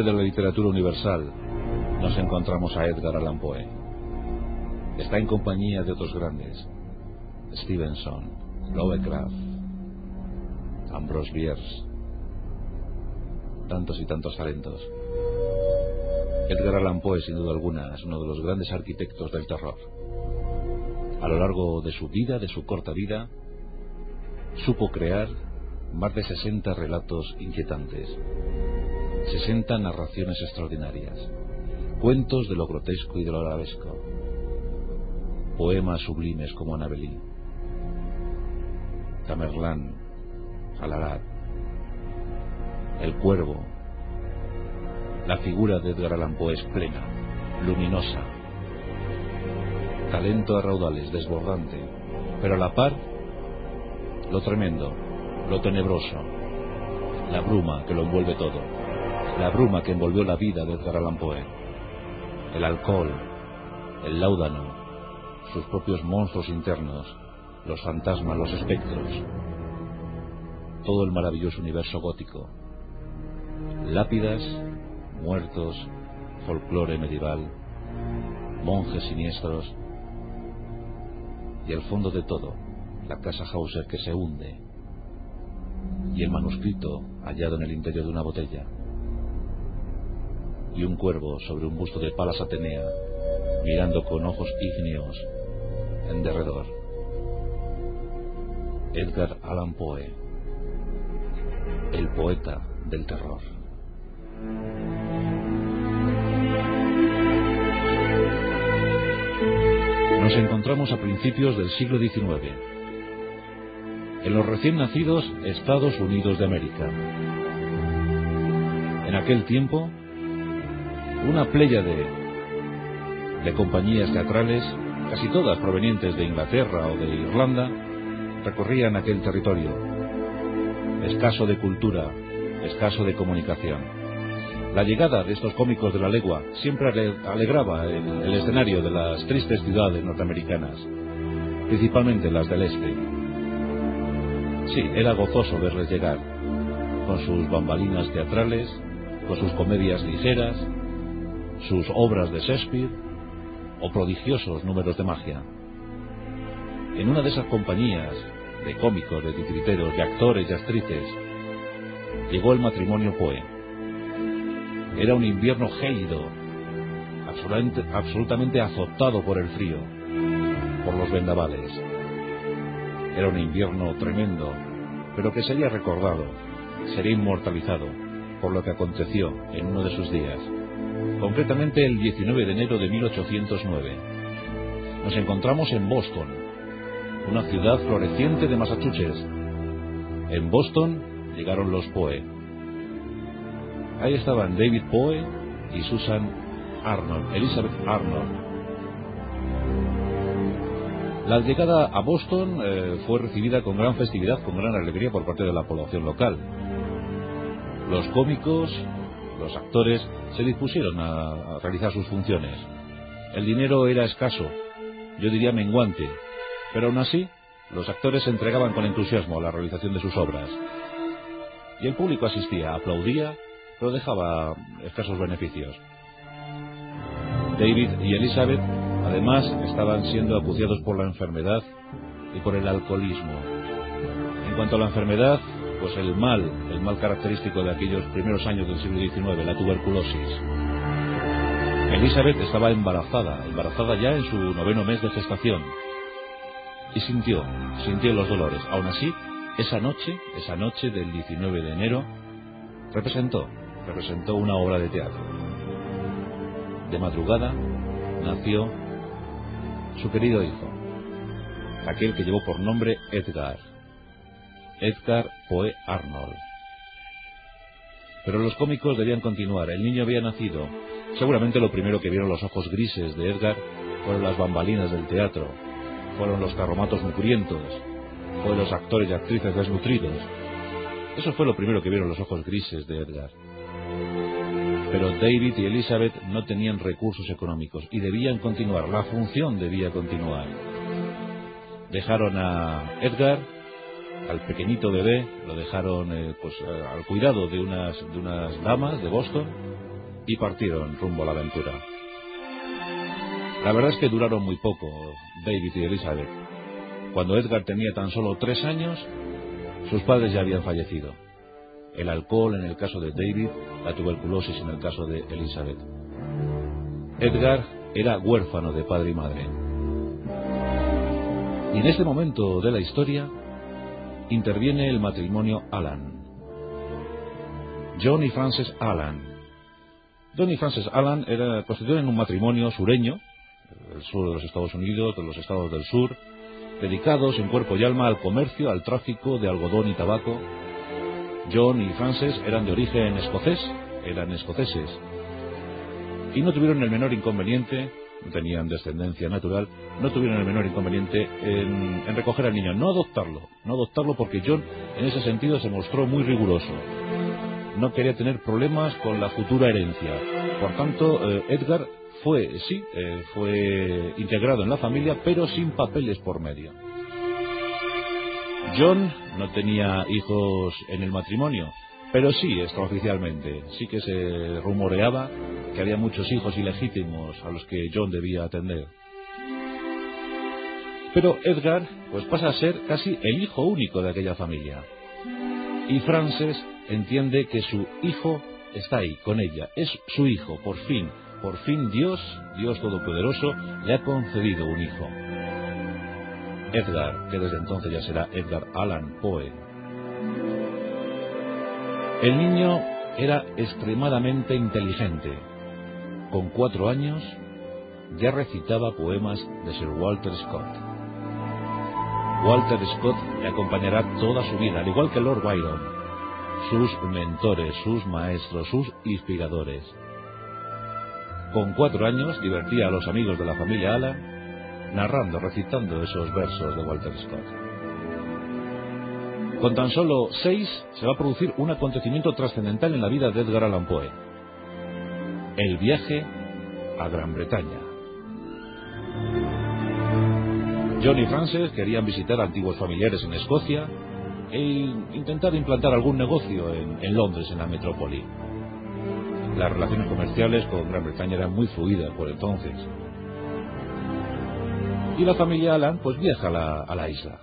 padre de la literatura universal, nos encontramos a Edgar Allan Poe. Está en compañía de otros grandes: Stevenson, Lovecraft, Ambrose Bierce, tantos y tantos talentos. Edgar Allan Poe, sin duda alguna, es uno de los grandes arquitectos del terror. A lo largo de su vida, de su corta vida, supo crear más de 60 relatos inquietantes, 60 narraciones extraordinarias, cuentos de lo grotesco y de lo arabesco, poemas sublimes como Annabelle, Tamerlán, Al-Arab, El Cuervo. La figura de Edgar Allan Poe es plena, luminosa, talento a raudales, desbordante, pero a la par, lo tremendo, lo tenebroso, la bruma que lo envuelve todo, la bruma que envolvió la vida de Edgar Allan Poe, el alcohol, el láudano, sus propios monstruos internos, los fantasmas, los espectros, todo el maravilloso universo gótico, lápidas, muertos, folclore medieval, monjes siniestros y al fondo de todo, la casa Hauser que se hunde y el manuscrito hallado en el interior de una botella y un cuervo sobre un busto de Palas Atenea mirando con ojos ígneos en derredor. Edgar Allan Poe, el poeta del terror. Nos encontramos a principios del siglo XIX, en los recién nacidos Estados Unidos de América. En aquel tiempo, una pléyade de compañías teatrales, casi todas provenientes de Inglaterra o de Irlanda, recorrían aquel territorio, escaso de cultura, escaso de comunicación. La llegada de estos cómicos de la legua siempre alegraba el escenario de las tristes ciudades norteamericanas, principalmente las del este. Sí, era gozoso verles llegar, con sus bambalinas teatrales, con sus comedias ligeras, sus obras de Shakespeare o prodigiosos números de magia. En una de esas compañías de cómicos, de titiriteros, de actores y actrices, llegó el matrimonio Poe. Era un invierno gélido, absolutamente azotado por el frío, por los vendavales. Era un invierno tremendo, pero que sería recordado, sería inmortalizado por lo que aconteció en uno de sus días, concretamente el 19 de enero de 1809. Nos encontramos en Boston, una ciudad floreciente de Massachusetts. En Boston llegaron los Poe. Ahí estaban David Poe y Susan Arnold, Elizabeth Arnold. La llegada a Boston fue recibida con gran festividad, con gran alegría por parte de la población local. Los cómicos, los actores, se dispusieron a realizar sus funciones. El dinero era escaso, yo diría menguante, pero aún así los actores se entregaban con entusiasmo a la realización de sus obras. Y el público asistía, aplaudía, pero dejaba escasos beneficios. David y Elizabeth, además, estaban siendo acuciados por la enfermedad y por el alcoholismo. En cuanto a la enfermedad, pues el mal característico de aquellos primeros años del siglo XIX, la tuberculosis. Elizabeth estaba embarazada ya en su 9º mes de gestación, y sintió los dolores. Aún así, esa noche del 19 de enero, representó una obra de teatro. De madrugada nació su querido hijo, aquel que llevó por nombre Edgar Poe Arnold. Pero los cómicos debían continuar. El niño había nacido. Seguramente lo primero que vieron los ojos grises de Edgar fueron las bambalinas del teatro, fueron los carromatos mugrientos, fueron los actores y actrices desnutridos. Eso fue lo primero que vieron los ojos grises de Edgar. Pero David y Elizabeth no tenían recursos económicos y debían continuar, la función debía continuar. Dejaron a Edgar, al pequeñito bebé, lo dejaron al cuidado de unas damas de Boston, y partieron rumbo a la aventura. La verdad es que duraron muy poco, David y Elizabeth. Cuando Edgar tenía tan solo 3 años, sus padres ya habían fallecido. El alcohol en el caso de David, la tuberculosis en el caso de Elizabeth. Edgar era huérfano de padre y madre. Y en este momento de la historia interviene el matrimonio Allan. John y Frances Allan. John y Frances Allan constituyen un matrimonio sureño, del sur de los Estados Unidos, de los estados del sur, dedicados en cuerpo y alma al comercio, al tráfico de algodón y tabaco. John y Frances eran de origen escocés, eran escoceses, y no tuvieron el menor inconveniente, no tenían descendencia natural, no tuvieron el menor inconveniente en recoger al niño, no adoptarlo porque John en ese sentido se mostró muy riguroso. No quería tener problemas con la futura herencia. Por tanto, Edgar fue integrado en la familia, pero sin papeles por medio. John no tenía hijos en el matrimonio, pero sí extraoficialmente. Sí que se rumoreaba que había muchos hijos ilegítimos a los que John debía atender. Pero Edgar pues pasa a ser casi el hijo único de aquella familia. Y Frances entiende que su hijo está ahí, con ella. Es su hijo, por fin Dios Todopoderoso, le ha concedido un hijo. Edgar, que desde entonces ya será Edgar Allan Poe. El niño era extremadamente inteligente. Con 4 años ya recitaba poemas de Sir Walter Scott. Walter Scott le acompañará toda su vida, al igual que Lord Byron, sus mentores, sus maestros, sus inspiradores. Con 4 años divertía a los amigos de la familia Allan narrando, recitando esos versos de Walter Scott. Con tan solo 6 se va a producir un acontecimiento trascendental en la vida de Edgar Allan Poe: el viaje a Gran Bretaña. John y Frances querían visitar antiguos familiares en Escocia e intentar implantar algún negocio en Londres, en la metrópoli. Las relaciones comerciales con Gran Bretaña eran muy fluidas por entonces. Y la familia Allan pues viaja a la isla.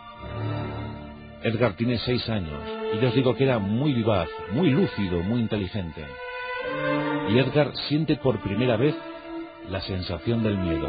Edgar tiene 6 años y ya os digo que era muy vivaz, muy lúcido, muy inteligente. Y Edgar siente por primera vez la sensación del miedo.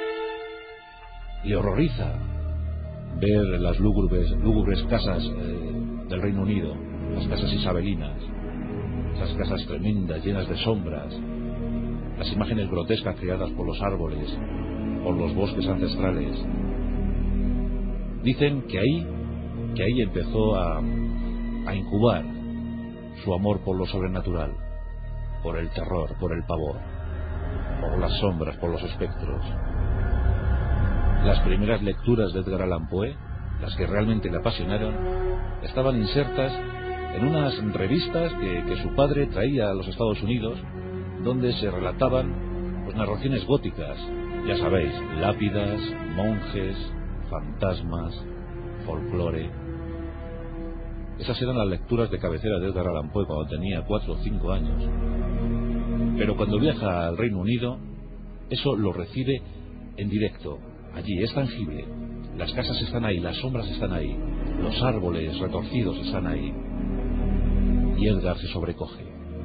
Le horroriza ver las lúgubres casas del Reino Unido, las casas isabelinas, esas casas tremendas, llenas de sombras, las imágenes grotescas creadas por los árboles, por los bosques ancestrales. Dicen que ahí empezó a incubar su amor por lo sobrenatural, por el terror, por el pavor, por las sombras, por los espectros. Las primeras lecturas de Edgar Allan Poe, las que realmente le apasionaron, estaban insertas en unas revistas que su padre traía a los Estados Unidos, donde se relataban pues narraciones góticas, ya sabéis, lápidas, monjes, fantasmas, folclore. Esas eran las lecturas de cabecera de Edgar Allan Poe cuando tenía 4 o 5 años. Pero cuando viaja al Reino Unido, eso lo recibe en directo. Allí es tangible. Las casas están ahí, las sombras están ahí, los árboles retorcidos están ahí. Y Edgar se sobrecoge.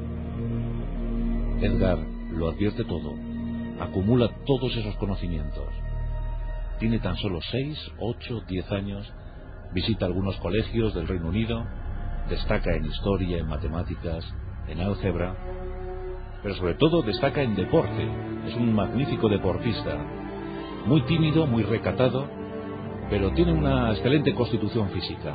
Edgar lo advierte todo, acumula todos esos conocimientos. Tiene tan solo 6, 8, 10 años, visita algunos colegios del Reino Unido, destaca en historia, en matemáticas, en álgebra, pero sobre todo destaca en deporte. Es un magnífico deportista, muy tímido, muy recatado, pero tiene una excelente constitución física.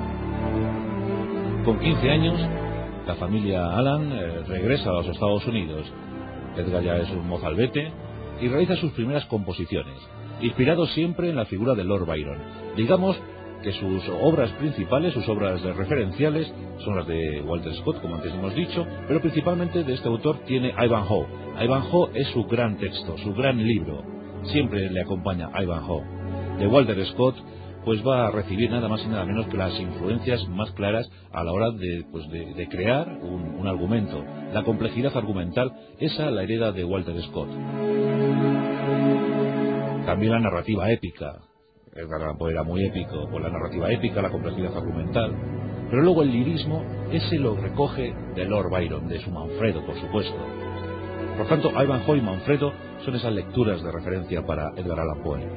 Con 15 años, la familia Allan regresa a los Estados Unidos. Edgar ya es un mozalbete y realiza sus primeras composiciones, inspirado siempre en la figura de Lord Byron. Digamos que sus obras principales, sus obras referenciales, son las de Walter Scott, como antes hemos dicho, pero principalmente de este autor tiene Ivanhoe. Ivanhoe es su gran texto, su gran libro. Siempre le acompaña Ivanhoe. De Walter Scott, pues va a recibir nada más y nada menos que las influencias más claras a la hora de crear un argumento. La complejidad argumental, esa la hereda de Walter Scott. También la narrativa épica. Edgar Allan Poe era muy épico, con la narrativa épica, la complejidad argumental. Pero luego el lirismo, ese lo recoge de Lord Byron, de su Manfredo, por supuesto. Por tanto, Ivanhoe y Manfredo son esas lecturas de referencia para Edgar Allan Poe.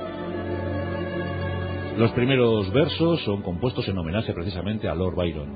Los primeros versos son compuestos en homenaje precisamente a Lord Byron.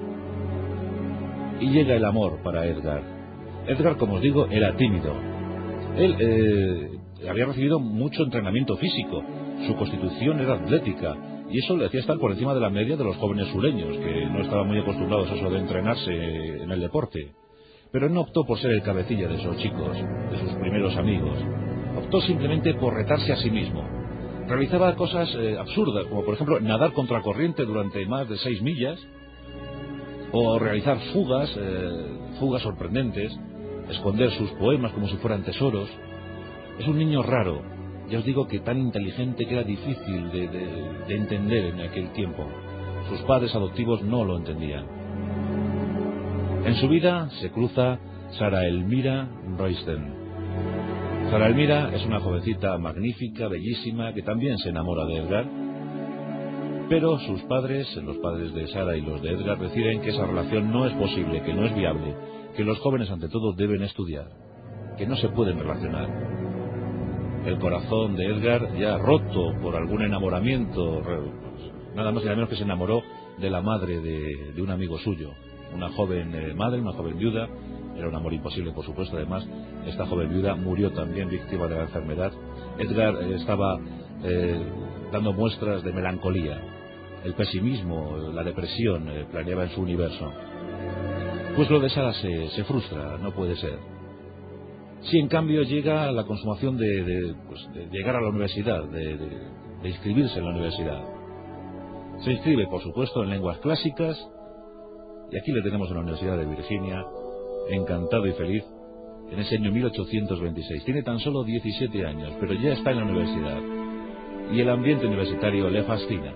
Y llega el amor para Edgar. Edgar, como os digo, era tímido. Él había recibido mucho entrenamiento físico. Su constitución era atlética. Y eso le hacía estar por encima de la media de los jóvenes sureños, que no estaban muy acostumbrados a eso de entrenarse en el deporte. Pero él no optó por ser el cabecilla de esos chicos, de sus primeros amigos. Optó simplemente por retarse a sí mismo. Realizaba cosas absurdas, como por ejemplo nadar contracorriente durante más de 6 millas, o realizar fugas sorprendentes, esconder sus poemas como si fueran tesoros. Es un niño raro, ya os digo que tan inteligente que era difícil de entender en aquel tiempo. Sus padres adoptivos no lo entendían. En su vida se cruza Sara Elmira Royston. Sara Elmira es una jovencita magnífica, bellísima, que también se enamora de Edgar, pero sus padres, los padres de Sara y los de Edgar, deciden que esa relación no es posible, que no es viable, que los jóvenes ante todo deben estudiar, que no se pueden relacionar. El corazón de Edgar, ya roto por algún enamoramiento, nada más y nada menos que se enamoró de la madre de un amigo suyo, una joven madre, una joven viuda. Era un amor imposible, por supuesto. Además, esta joven viuda murió también víctima de la enfermedad. Edgar estaba dando muestras de melancolía. El pesimismo, la depresión planeaba en su universo. Pues lo de Sara se frustra, no puede ser. Sí, en cambio, llega la consumación de llegar a la universidad, de inscribirse en la universidad. Se inscribe, por supuesto, en lenguas clásicas, y aquí le tenemos en la Universidad de Virginia, encantado y feliz, en ese año 1826. Tiene tan solo 17 años, pero ya está en la universidad. Y el ambiente universitario le fascina.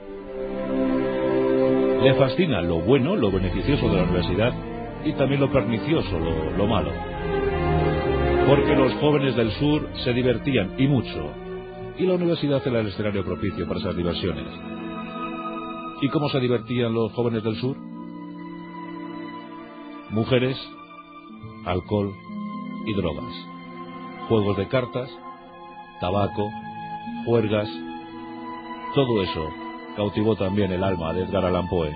Le fascina lo bueno, lo beneficioso de la universidad, y también lo pernicioso, lo malo. Porque los jóvenes del sur se divertían, y mucho. Y la universidad era el escenario propicio para esas diversiones. ¿Y cómo se divertían los jóvenes del sur? Mujeres, alcohol y drogas, juegos de cartas, tabaco, juergas. Todo eso cautivó también el alma de Edgar Allan Poe.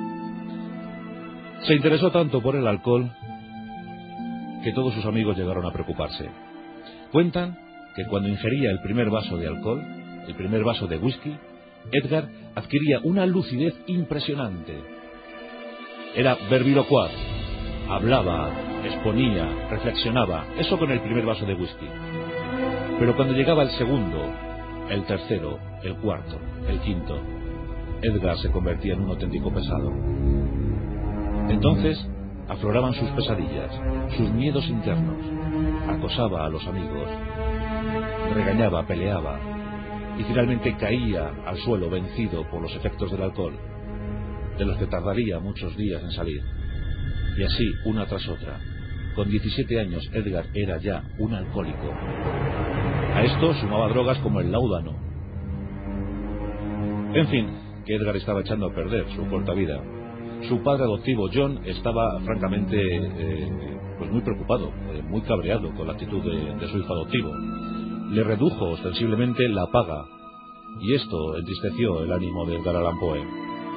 Se interesó tanto por el alcohol que todos sus amigos llegaron a preocuparse. Cuentan que cuando ingería el primer vaso de alcohol, el primer vaso de whisky, Edgar adquiría una lucidez impresionante. Era verbilocuaz. Hablaba, exponía, reflexionaba, eso con el primer vaso de whisky. Pero cuando llegaba el segundo, el tercero, el cuarto, el quinto, Edgar se convertía en un auténtico pesado. Entonces afloraban sus pesadillas, sus miedos internos, acosaba a los amigos, regañaba, peleaba, y finalmente caía al suelo vencido por los efectos del alcohol, de los que tardaría muchos días en salir. Y así, una tras otra. Con 17 años, Edgar era ya un alcohólico. A esto sumaba drogas como el láudano. En fin, que Edgar estaba echando a perder su corta vida. Su padre adoptivo, John, estaba francamente muy preocupado, muy cabreado con la actitud de su hijo adoptivo. Le redujo ostensiblemente la paga, y esto entristeció el ánimo de Edgar Allan Poe.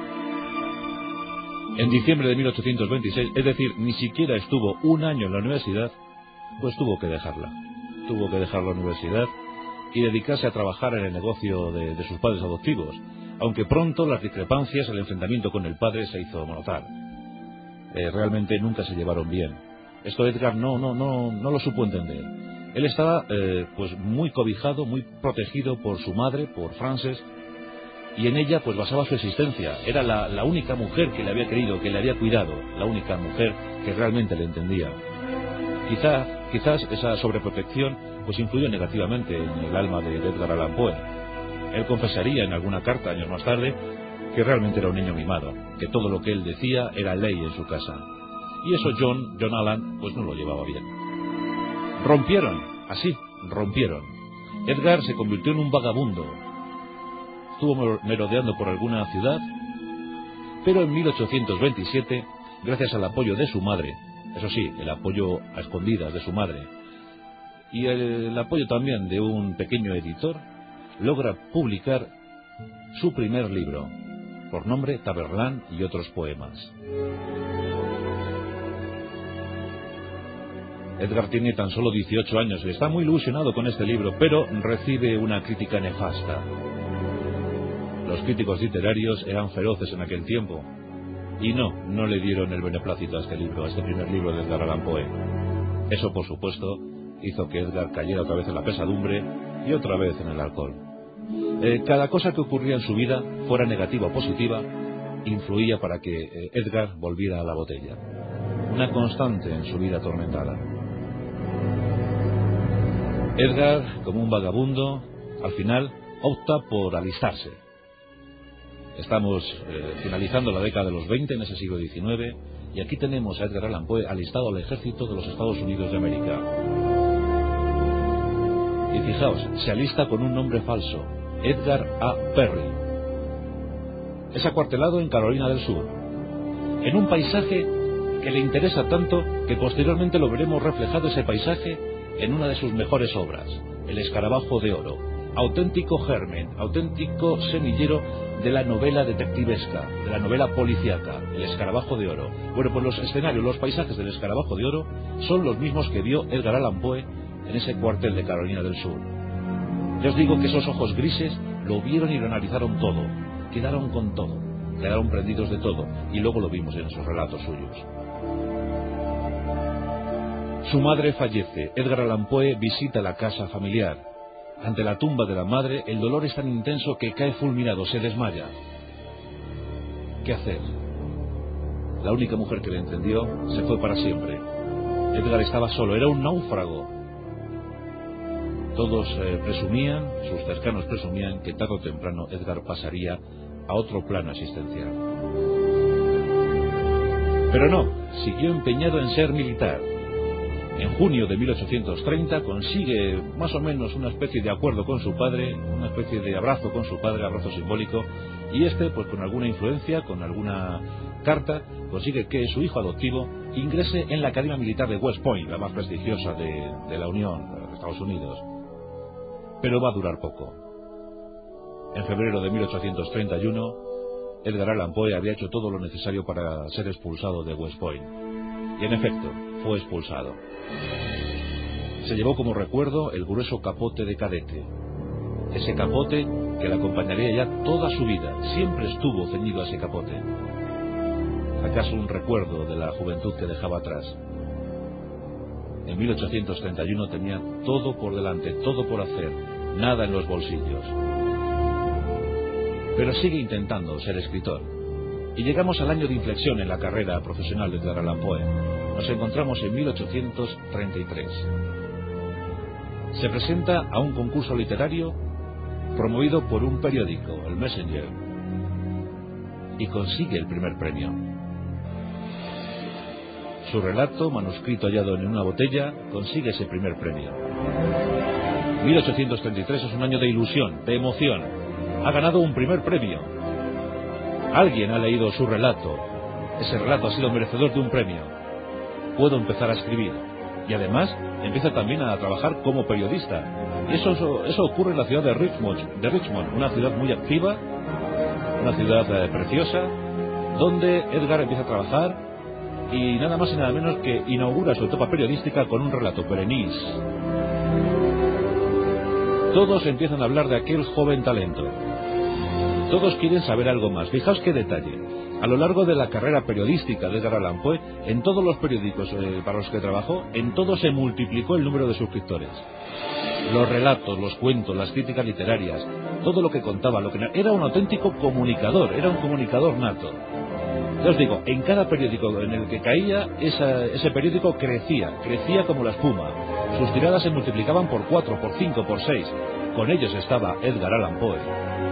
En diciembre de 1826, es decir, ni siquiera estuvo un año en la universidad, pues tuvo que dejarla. Tuvo que dejar la universidad y dedicarse a trabajar en el negocio de sus padres adoptivos, aunque pronto las discrepancias, el enfrentamiento con el padre se hizo notar. Realmente nunca se llevaron bien. Esto Edgar no lo supo entender. Él estaba muy cobijado, muy protegido por su madre, por Frances, y en ella pues basaba su existencia. Era la única mujer que le había querido, que le había cuidado, la única mujer que realmente le entendía. Quizás esa sobreprotección pues influyó negativamente en el alma de Edgar Allan Poe. Él confesaría en alguna carta años más tarde que realmente era un niño mimado, que todo lo que él decía era ley en su casa. Y eso John Allan, pues no lo llevaba bien. Rompieron, así, rompieron. Edgar se convirtió en un vagabundo. Estuvo merodeando por alguna ciudad, pero en 1827, gracias al apoyo de su madre, eso sí, el apoyo a escondidas de su madre, y el apoyo también de un pequeño editor, logra publicar su primer libro, por nombre Tamerlán y otros poemas. Edgar tiene tan solo 18 años y está muy ilusionado con este libro, pero recibe una crítica nefasta. Los críticos literarios eran feroces en aquel tiempo, y no le dieron el beneplácito a este libro, a este primer libro de Edgar Allan Poe. Eso, por supuesto, hizo que Edgar cayera otra vez en la pesadumbre y otra vez en el alcohol. Cada cosa que ocurría en su vida, fuera negativa o positiva, influía para que Edgar volviera a la botella. Una constante en su vida atormentada. Edgar, como un vagabundo, al final opta por alistarse. Estamos finalizando la década de los 20 en ese siglo XIX, y aquí tenemos a Edgar Allan Poe alistado al ejército de los Estados Unidos de América. Y fijaos, se alista con un nombre falso, Edgar A. Perry. Es acuartelado en Carolina del Sur, en un paisaje que le interesa tanto que posteriormente lo veremos reflejado ese paisaje en una de sus mejores obras, El escarabajo de oro, auténtico germen, auténtico semillero de la novela detectivesca, de la novela policíaca, El escarabajo de oro. Bueno, pues los escenarios, los paisajes del escarabajo de oro son los mismos que vio Edgar Allan Poe en ese cuartel de Carolina del Sur. Ya os digo que esos ojos grises lo vieron y lo analizaron todo, quedaron con todo, quedaron prendidos de todo, y luego lo vimos en esos relatos suyos. Su madre fallece. Edgar Allan Poe visita la casa familiar. Ante la tumba de la madre, el dolor es tan intenso que cae fulminado, se desmaya. ¿Qué hacer? La única mujer que le entendió se fue para siempre. Edgar estaba solo, era un náufrago. Todos presumían, sus cercanos presumían, que tarde o temprano Edgar pasaría a otro plano existencial. Pero no, siguió empeñado en ser militar. En junio de 1830 consigue más o menos una especie de acuerdo con su padre, una especie de abrazo con su padre, abrazo simbólico, y pues con alguna influencia, con alguna carta, consigue que su hijo adoptivo ingrese en la Academia Militar de West Point, la más prestigiosa de la Unión, de Estados Unidos. Pero va a durar poco. En febrero de 1831, Edgar Allan Poe había hecho todo lo necesario para ser expulsado de West Point. Y en efecto, fue expulsado. Se llevó como recuerdo el grueso capote de cadete. Ese capote que le acompañaría ya toda su vida. Siempre estuvo ceñido a ese capote. ¿Acaso un recuerdo de la juventud que dejaba atrás? En 1831 tenía todo por delante, todo por hacer, nada en los bolsillos. Pero sigue intentando ser escritor. Y llegamos al año de inflexión en la carrera profesional de Edgar Allan Poe. Nos encontramos en 1833. Se presenta a un concurso literario promovido por un periódico, el Messenger, y consigue el primer premio. Su relato, manuscrito hallado en una botella, consigue ese primer premio. 1833 es un año de ilusión, de emoción. Ha ganado un primer premio. Alguien ha leído su relato. Ese relato ha sido merecedor de un premio. Puedo empezar a escribir. Y además empieza también a trabajar como periodista. Y eso ocurre en la ciudad de Richmond, una ciudad muy activa, una ciudad preciosa, donde Edgar empieza a trabajar y nada más y nada menos que inaugura su etapa periodística con un relato, Berenice. Todos empiezan a hablar de aquel joven talento. Todos quieren saber algo más. Fijaos qué detalle. A lo largo de la carrera periodística de Edgar Allan Poe, en todos los periódicos para los que trabajó, en todos se multiplicó el número de suscriptores. Los relatos, los cuentos, las críticas literarias, todo lo que contaba, era un auténtico comunicador, era un comunicador nato. Ya os digo, en cada periódico en el que caía, ese periódico crecía como la espuma. Sus tiradas se multiplicaban por 4, por 5, por 6. Con ellos estaba Edgar Allan Poe.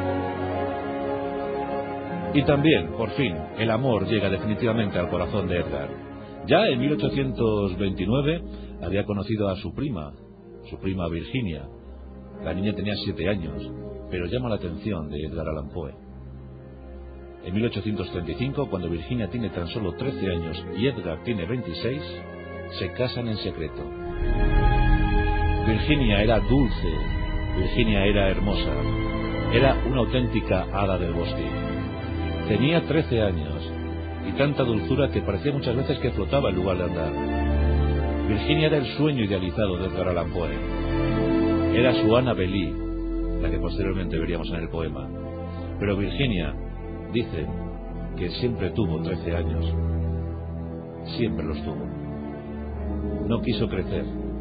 Y también, por fin, el amor llega definitivamente al corazón de Edgar. Ya en 1829 había conocido a su prima Virginia. La niña tenía 7 años, pero llama la atención de Edgar Allan Poe. En 1835, cuando Virginia tiene tan solo 13 años y Edgar tiene 26, se casan en secreto. Virginia era dulce, Virginia era hermosa, era una auténtica hada del bosque. Tenía 13 años y tanta dulzura que parecía muchas veces que flotaba en lugar de andar. Virginia era el sueño idealizado de Edgar Allan Poe. Era su Annabelle, la que posteriormente veríamos en el poema. Pero Virginia, dicen que siempre tuvo 13 años. Siempre los tuvo. No quiso crecer.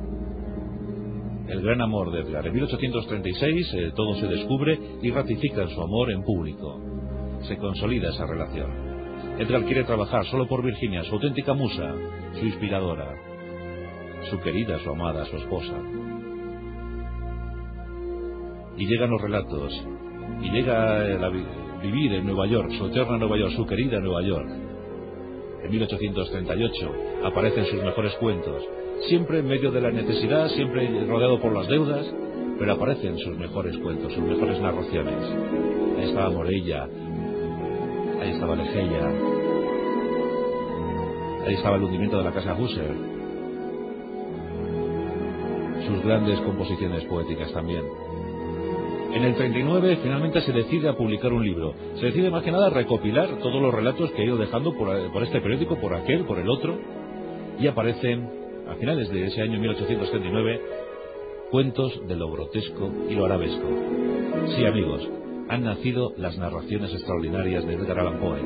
El gran amor de Edgar. En 1836 todo se descubre y ratifican su amor en público. Se consolida esa relación. Edgar quiere trabajar solo por Virginia, su auténtica musa, su inspiradora, su querida, su amada, su esposa. Y llegan los relatos, y llega vivir en Nueva York, su eterna Nueva York, su querida Nueva York. En 1838 aparecen sus mejores cuentos, siempre en medio de la necesidad, siempre rodeado por las deudas, pero aparecen sus mejores cuentos, sus mejores narraciones. Ahí estaba Morella, ahí estaba Legeia, ahí estaba el hundimiento de la casa Husser, sus grandes composiciones poéticas también. En el 39 finalmente se decide a publicar un libro. Se decide más que nada a recopilar todos los relatos que ha ido dejando por este periódico, por aquel, por el otro, y aparecen, a finales de ese año 1839, cuentos de lo grotesco y lo arabesco. Sí, amigos, han nacido las narraciones extraordinarias de Edgar Allan Poe.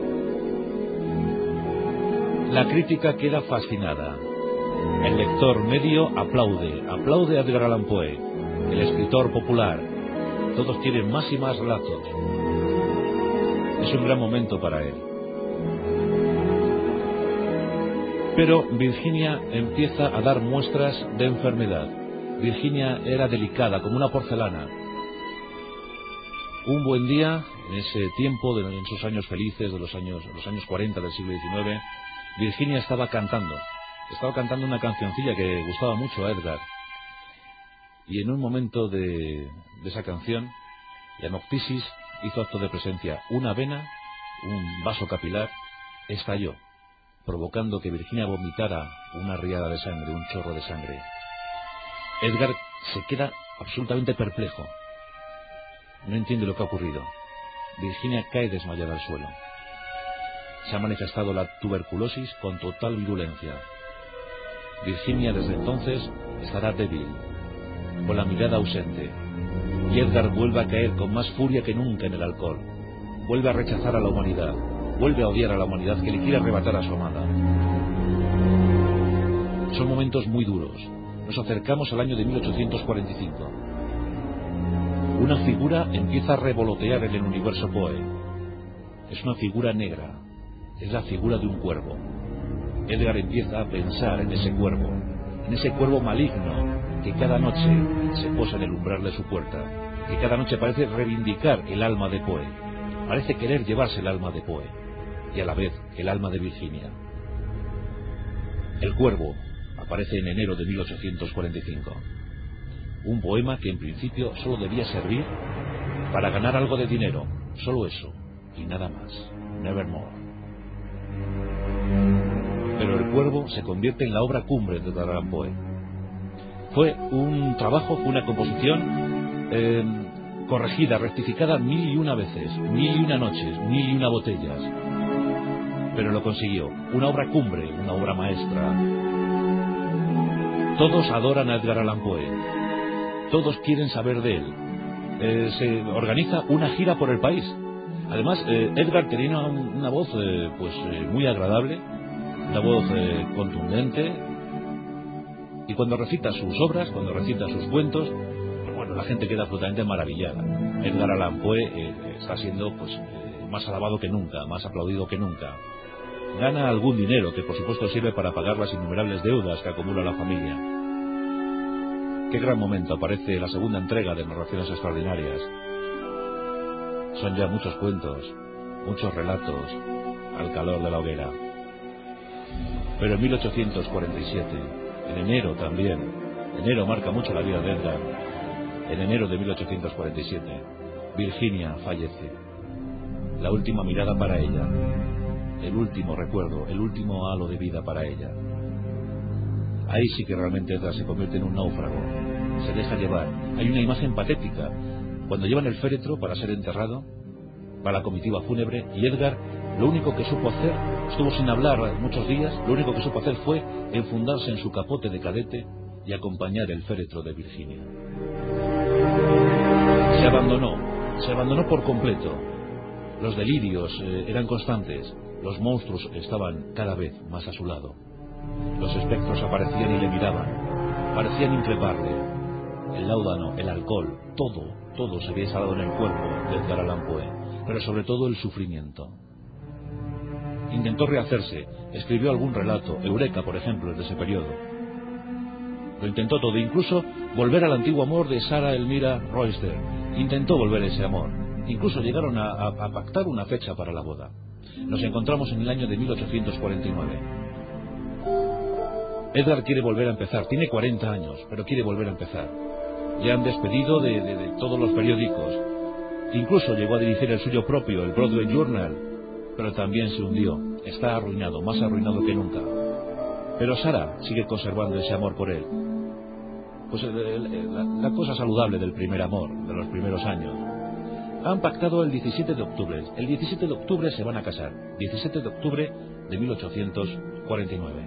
La crítica queda fascinada. El lector medio aplaude a Edgar Allan Poe, el escritor popular. Todos quieren más y más relatos. Es un gran momento para él. Pero Virginia empieza a dar muestras de enfermedad. Virginia era delicada, como una porcelana. Un buen día, en ese tiempo, en sus años felices, de los años 40 del siglo XIX, Virginia estaba cantando una cancioncilla que gustaba mucho a Edgar. Y en un momento de esa canción, la hemoptisis hizo acto de presencia. Una vena, un vaso capilar, estalló, provocando que Virginia vomitara una riada de sangre, un chorro de sangre. Edgar se queda absolutamente perplejo. No entiende lo que ha ocurrido. Virginia cae desmayada al suelo. Se ha manifestado la tuberculosis con total virulencia. Virginia desde entonces estará débil, con la mirada ausente, y Edgar vuelve a caer con más furia que nunca en el alcohol. Vuelve a rechazar a la humanidad, vuelve a odiar a la humanidad que le quiere arrebatar a su amada. Son momentos muy duros. Nos acercamos al año de 1845. Una figura empieza a revolotear en el universo Poe. Es una figura negra, es la figura de un cuervo. Edgar empieza a pensar en ese cuervo maligno que cada noche se posa en el umbral de su puerta, que cada noche parece reivindicar el alma de Poe, parece querer llevarse el alma de Poe y a la vez el alma de Virginia. El cuervo aparece en enero de 1845. Un poema que en principio solo debía servir para ganar algo de dinero, solo eso y nada más, Nevermore. Pero el cuervo se convierte en la obra cumbre de Edgar Allan Poe. Fue un trabajo, fue una composición corregida, rectificada 1001 veces, 1001 noches, 1001 botellas. Pero lo consiguió. Una obra cumbre, una obra maestra. Todos adoran a Edgar Allan Poe. Todos quieren saber de él. Se organiza una gira por el país. Además, Edgar tenía una voz muy agradable, una voz contundente. Y cuando recita sus obras, cuando recita sus cuentos, pues bueno, la gente queda absolutamente maravillada. Edgar Allan Poe está siendo más alabado que nunca, más aplaudido que nunca. Gana algún dinero que por supuesto sirve para pagar las innumerables deudas que acumula la familia. Qué gran momento, aparece la segunda entrega de Narraciones Extraordinarias. Son ya muchos cuentos, muchos relatos, al calor de la hoguera. Pero en 1847, en enero también, enero marca mucho la vida de Edgar, en enero de 1847, Virginia fallece. La última mirada para ella, el último recuerdo, el último halo de vida para ella. Ahí sí que realmente Edgar se convierte en un náufrago, se deja llevar. Hay una imagen patética, cuando llevan el féretro para ser enterrado, para la comitiva fúnebre, y Edgar lo único que supo hacer, estuvo sin hablar muchos días, lo único que supo hacer fue enfundarse en su capote de cadete y acompañar el féretro de Virginia. Se abandonó por completo. Los delirios eran constantes, los monstruos estaban cada vez más a su lado. Los espectros aparecían y le miraban, parecían increparle. El láudano, el alcohol, todo se había instalado en el cuerpo de Edgar Allan Poe, pero sobre todo el sufrimiento. Intentó rehacerse, escribió algún relato, Eureka, por ejemplo, de ese periodo. Lo intentó todo, incluso volver al antiguo amor de Sarah Elmira Royster. Intentó volver ese amor. Incluso llegaron a pactar una fecha para la boda. Nos encontramos en el año de 1849. Edgar quiere volver a empezar, tiene 40 años, pero quiere volver a empezar. Ya han despedido de todos los periódicos. Incluso llegó a dirigir el suyo propio, el Broadway Journal, pero también se hundió. Está arruinado, más arruinado que nunca. Pero Sarah sigue conservando ese amor por él. Pues la cosa saludable del primer amor, de los primeros años. Han pactado el 17 de octubre. El 17 de octubre se van a casar. 17 de octubre de 1849.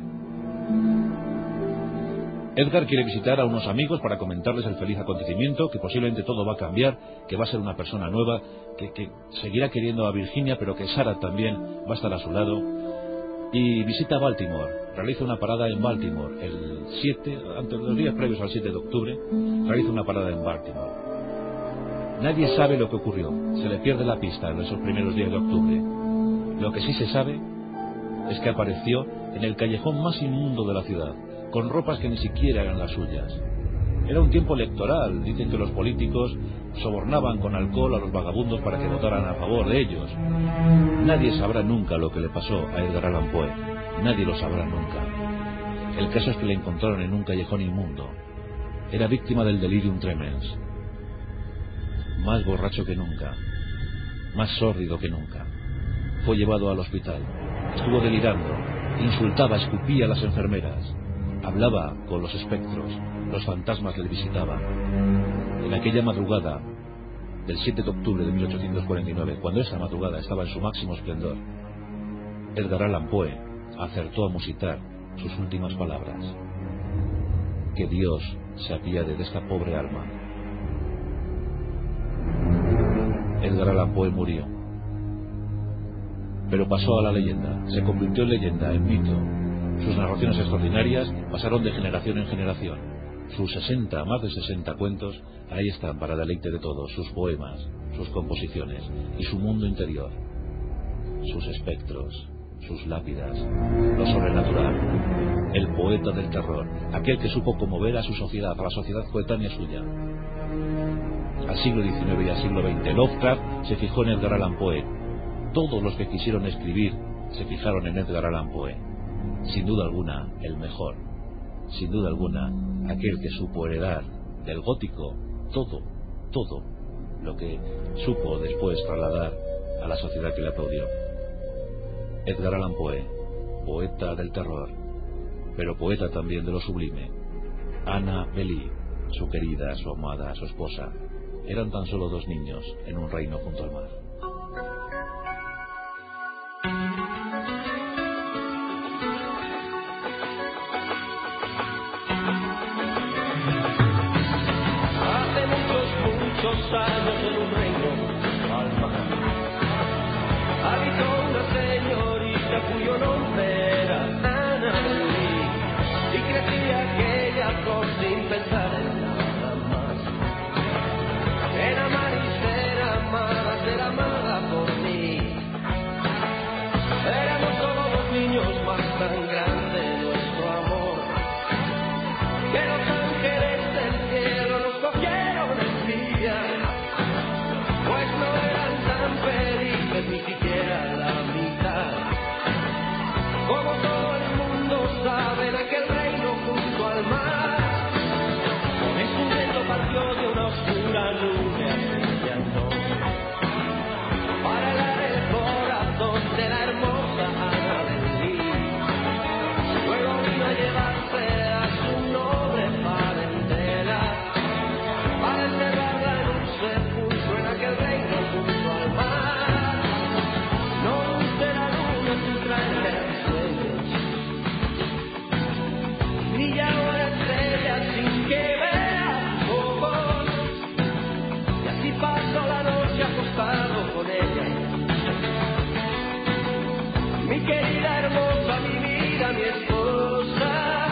Edgar quiere visitar a unos amigos para comentarles el feliz acontecimiento, que posiblemente todo va a cambiar, que va a ser una persona nueva, que seguirá queriendo a Virginia, pero que Sarah también va a estar a su lado. Y visita Baltimore, realiza una parada en Baltimore, el 7, antes de los días previos al 7 de octubre, realiza una parada en Baltimore. Nadie sabe lo que ocurrió, se le pierde la pista en esos primeros días de octubre. Lo que sí se sabe es que apareció en el callejón más inmundo de la ciudad, con ropas que ni siquiera eran las suyas. Era un tiempo electoral, dicen que los políticos sobornaban con alcohol a los vagabundos para que votaran a favor de ellos. Nadie sabrá nunca lo que le pasó a Edgar Allan Poe, nadie lo sabrá nunca. El caso es que le encontraron en un callejón inmundo. Era víctima del delirium tremens. Más borracho que nunca, más sórdido que nunca. Fue llevado al hospital, estuvo delirando, insultaba, escupía a las enfermeras, hablaba con los espectros, los fantasmas le visitaban. En aquella madrugada del 7 de octubre de 1849, cuando esa madrugada estaba en su máximo esplendor, Edgar Allan Poe acertó a musitar sus últimas palabras: que Dios se apiade de esta pobre alma. Edgar Allan Poe murió, pero pasó a la leyenda, se convirtió en leyenda, en mito. Sus narraciones extraordinarias pasaron de generación en generación. Sus 60, más de 60 cuentos, ahí están para deleite de todos, sus poemas, sus composiciones y su mundo interior, sus espectros, sus lápidas, lo sobrenatural, el poeta del terror, aquel que supo conmover a su sociedad, a la sociedad coetánea suya. Al siglo XIX y al siglo XX, Lovecraft se fijó en Edgar Allan Poe. Todos los que quisieron escribir se fijaron en Edgar Allan Poe. Sin duda alguna, el mejor. Sin duda alguna, aquel que supo heredar del gótico todo lo que supo después trasladar a la sociedad que le aplaudió. Edgar Allan Poe, poeta del terror, pero poeta también de lo sublime. Anna Bely, su querida, su amada, su esposa, eran tan solo dos niños en un reino junto al mar. Hace muchos años en un reino al mar habitó una señorita cuyo nombre era Anna Bely, y crecía aquella flor sin pensar en nada más. Era amar y ser amada, ser amada. querida hermosa, mi vida, mi esposa.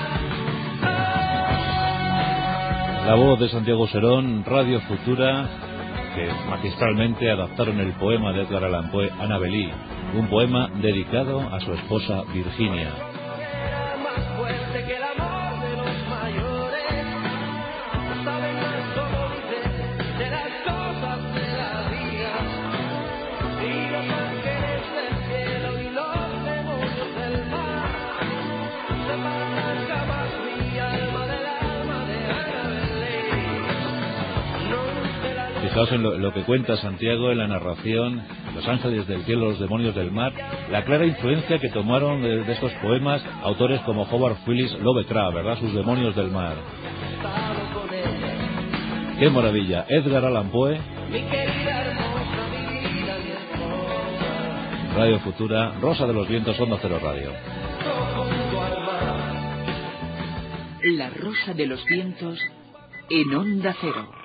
La voz de Santiago Serón, Radio Futura, que magistralmente adaptaron el poema de Edgar Allan Poe, Annabelle, un poema dedicado a su esposa Virginia. Era más fuerte que el amor de los mayores, saben más como dicen de las cosas de la vida, y los ángeles del cielo y los demonios del mar separarán jamás mi alma del alma de Annabelle. No sé la luz. Fijaos en lo que cuenta Santiago en la narración, Los ángeles del cielo, los demonios del mar, la clara influencia que tomaron de estos poemas autores como Howard Phillips Lovecraft, ¿verdad? Sus demonios del mar. ¡Qué maravilla! Edgar Allan Poe, Mi querida hermosa, mi vida, mi esposa, Radio Futura, Rosa de los Vientos, Onda Cero Radio. junto al mar. La Rosa de los Vientos en Onda Cero.